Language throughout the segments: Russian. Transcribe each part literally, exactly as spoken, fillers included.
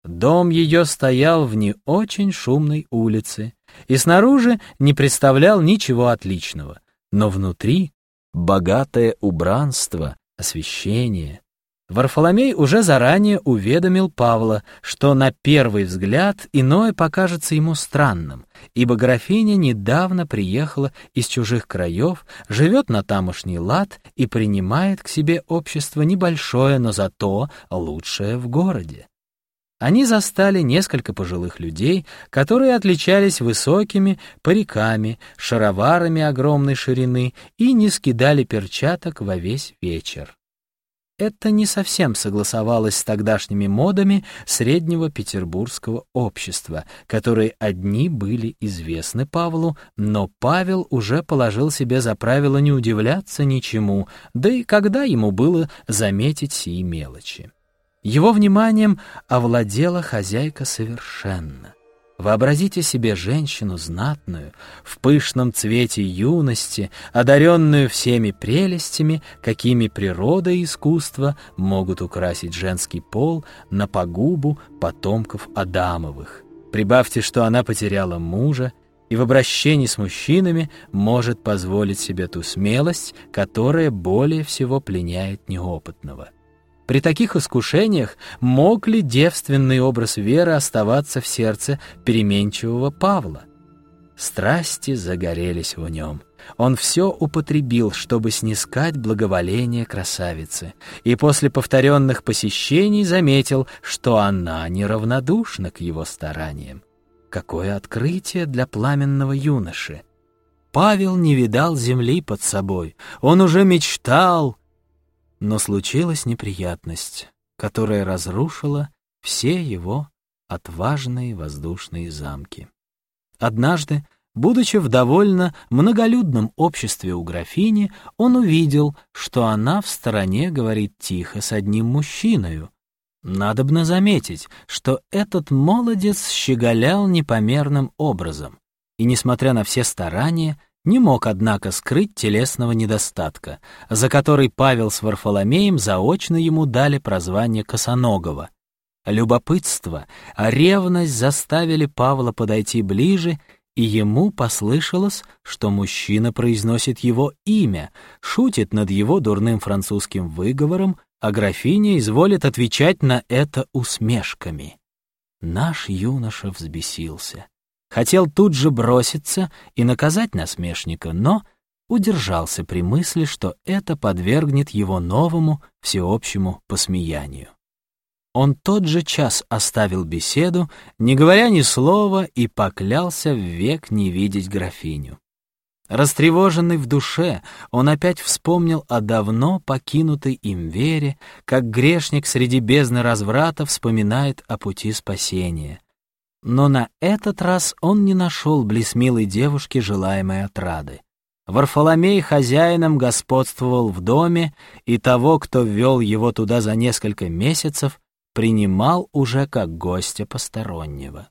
Дом ее стоял в не очень шумной улице и снаружи не представлял ничего отличного, но внутри богатое убранство, освещение. Варфоломей уже заранее уведомил Павла, что на первый взгляд иное покажется ему странным, ибо графиня недавно приехала из чужих краев, живет на тамошний лад и принимает к себе общество небольшое, но зато лучшее в городе. Они застали несколько пожилых людей, которые отличались высокими париками, шароварами огромной ширины и не скидали перчаток во весь вечер. Это не совсем согласовалось с тогдашними модами среднего петербургского общества, которые одни были известны Павлу, но Павел уже положил себе за правило не удивляться ничему, да и когда ему было заметить сии мелочи. Его вниманием овладела хозяйка совершенно. Вообразите себе женщину знатную, в пышном цвете юности, одаренную всеми прелестями, какими природа и искусство могут украсить женский пол на погубу потомков Адамовых. Прибавьте, что она потеряла мужа, и в обращении с мужчинами может позволить себе ту смелость, которая более всего пленяет неопытного. При таких искушениях мог ли девственный образ Веры оставаться в сердце переменчивого Павла? Страсти загорелись в нем. Он все употребил, чтобы снискать благоволение красавицы, и после повторенных посещений заметил, что она неравнодушна к его стараниям. Какое открытие для пламенного юноши! Павел не видал земли под собой, он уже мечтал. Но случилась неприятность, которая разрушила все его отважные воздушные замки. Однажды, будучи в довольно многолюдном обществе у графини, он увидел, что она в стороне говорит тихо с одним мужчиною. Надобно заметить, что этот молодец щеголял непомерным образом, и, несмотря на все старания, не мог, однако, скрыть телесного недостатка, за который Павел с Варфоломеем заочно ему дали прозвание Косоногого. Любопытство, ревность заставили Павла подойти ближе, и ему послышалось, что мужчина произносит его имя, шутит над его дурным французским выговором, а графиня изволит отвечать на это усмешками. Наш юноша взбесился. Хотел тут же броситься и наказать насмешника, но удержался при мысли, что это подвергнет его новому всеобщему посмеянию. Он тот же час оставил беседу, не говоря ни слова, и поклялся ввек не видеть графиню. Растревоженный в душе, он опять вспомнил о давно покинутой им Вере, как грешник среди бездны разврата вспоминает о пути спасения. Но на этот раз он не нашел близ милой девушки желаемой отрады. Варфоломей хозяином господствовал в доме, и того, кто ввел его туда за несколько месяцев, принимал уже как гостя постороннего.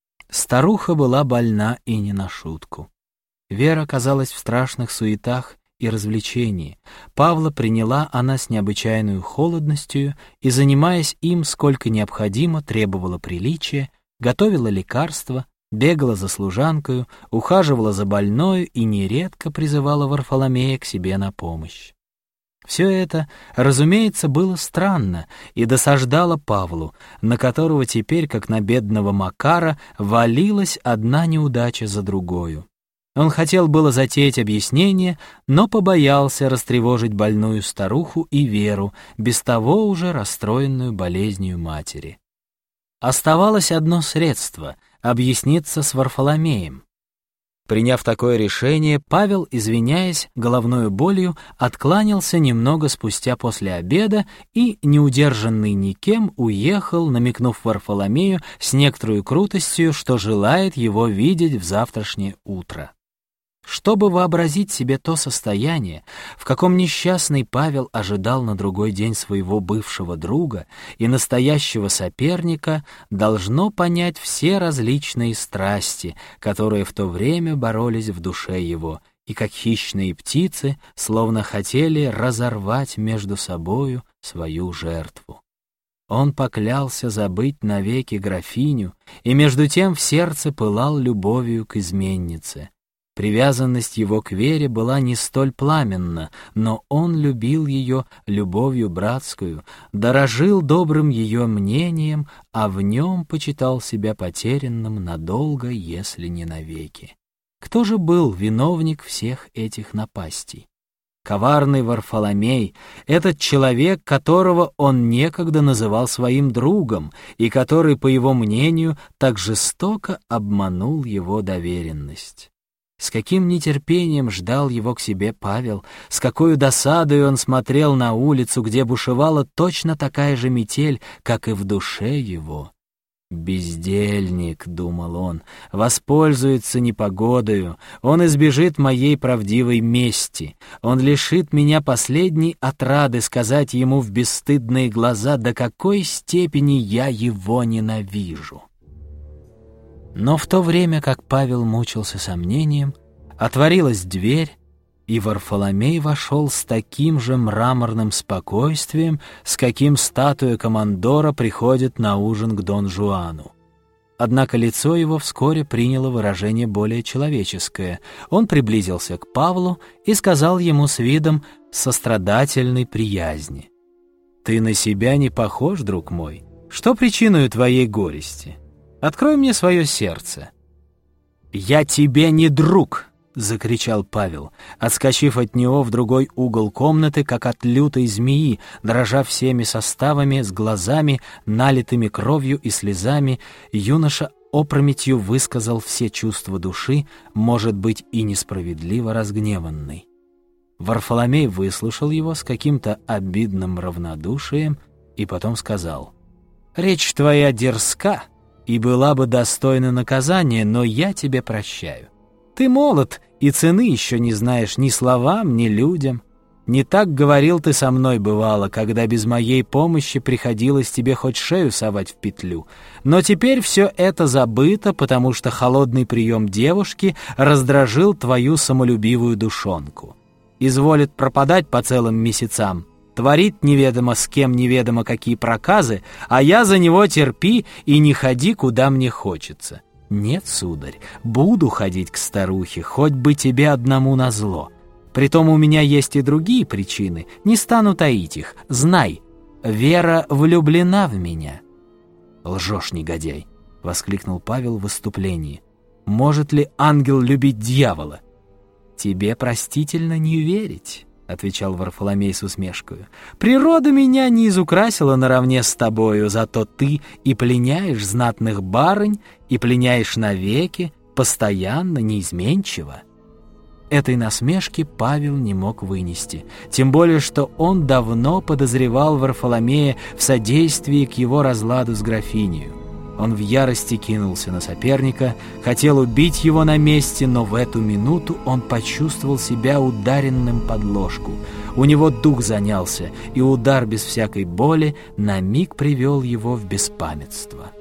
Старуха была больна и не на шутку. Вера оказалась в страшных суетах и развлечении. Павла приняла она с необычайной холодностью и, занимаясь им, сколько необходимо, требовала приличия, готовила лекарства, бегала за служанкою, ухаживала за больною и нередко призывала Варфоломея к себе на помощь. Все это, разумеется, было странно и досаждало Павлу, на которого теперь, как на бедного Макара, валилась одна неудача за другою. Он хотел было затеять объяснение, но побоялся растревожить больную старуху и Веру, без того уже расстроенную болезнью матери. Оставалось одно средство — объясниться с Варфоломеем. Приняв такое решение, Павел, извиняясь головною болью, откланялся немного спустя после обеда и, неудержанный никем, уехал, намекнув Варфоломею с некоторой крутостью, что желает его видеть в завтрашнее утро. Чтобы вообразить себе то состояние, в каком несчастный Павел ожидал на другой день своего бывшего друга и настоящего соперника, должно понять все различные страсти, которые в то время боролись в душе его, и как хищные птицы, словно хотели разорвать между собою свою жертву. Он поклялся забыть навеки графиню, и между тем в сердце пылал любовью к изменнице. Привязанность его к Вере была не столь пламенна, но он любил ее любовью братскую, дорожил добрым ее мнением, а в нем почитал себя потерянным надолго, если не навеки. Кто же был виновник всех этих напастей? Коварный Варфоломей, этот человек, которого он некогда называл своим другом и который, по его мнению, так жестоко обманул его доверенность. С каким нетерпением ждал его к себе Павел, с какой досадой он смотрел на улицу, где бушевала точно такая же метель, как и в душе его. «Бездельник», — думал он, — «воспользуется непогодою, он избежит моей правдивой мести, он лишит меня последней отрады сказать ему в бесстыдные глаза, до какой степени я его ненавижу». Но в то время, как Павел мучился сомнением, отворилась дверь, и Варфоломей вошел с таким же мраморным спокойствием, с каким статуя командора приходит на ужин к Дон Жуану. Однако лицо его вскоре приняло выражение более человеческое. Он приблизился к Павлу и сказал ему с видом сострадательной приязни: «Ты на себя не похож, друг мой? Что причиною твоей горести? Открой мне свое сердце». «Я тебе не друг!» — закричал Павел, отскочив от него в другой угол комнаты, как от лютой змеи, дрожа всеми составами, с глазами, налитыми кровью и слезами. Юноша опрометью высказал все чувства души, может быть, и несправедливо разгневанный. Варфоломей выслушал его с каким-то обидным равнодушием и потом сказал: «Речь твоя дерзка и была бы достойна наказания, но я тебе прощаю. Ты молод, и цены еще не знаешь ни словам, ни людям. Не так говорил ты со мной, бывало, когда без моей помощи приходилось тебе хоть шею совать в петлю. Но теперь все это забыто, потому что холодный прием девушки раздражил твою самолюбивую душонку. Изволит пропадать по целым месяцам, творит неведомо с кем неведомо какие проказы, а я за него терпи и не ходи, куда мне хочется. Нет, сударь, буду ходить к старухе, хоть бы тебе одному назло. Притом у меня есть и другие причины, не стану таить их. Знай, Вера влюблена в меня». «Лжешь, негодяй!» — воскликнул Павел в выступлении. «Может ли ангел любить дьявола?» «Тебе простительно не верить», — отвечал Варфоломей с усмешкою. «Природа меня не изукрасила наравне с тобою, зато ты и пленяешь знатных барынь, и пленяешь навеки, постоянно, неизменчиво». Этой насмешки Павел не мог вынести, тем более что он давно подозревал Варфоломея в содействии к его разладу с графинею. Он в ярости кинулся на соперника, хотел убить его на месте, но в эту минуту он почувствовал себя ударенным под ложку. У него дух занялся, и удар без всякой боли на миг привел его в беспамятство.